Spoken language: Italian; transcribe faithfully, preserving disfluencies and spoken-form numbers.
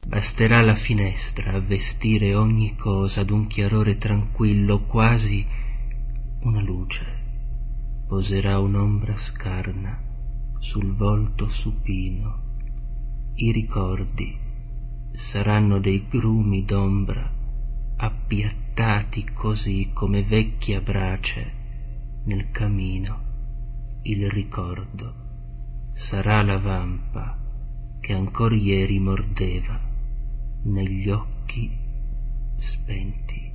Basterà la finestra a vestire ogni cosa d'un chiarore tranquillo, quasi una luce poserà un'ombra scarna sul volto supino. I ricordi saranno dei grumi d'ombra appiattati così come vecchie brace nel camino. Il ricordo sarà la vampa che ancor ieri mordeva negli occhi spenti.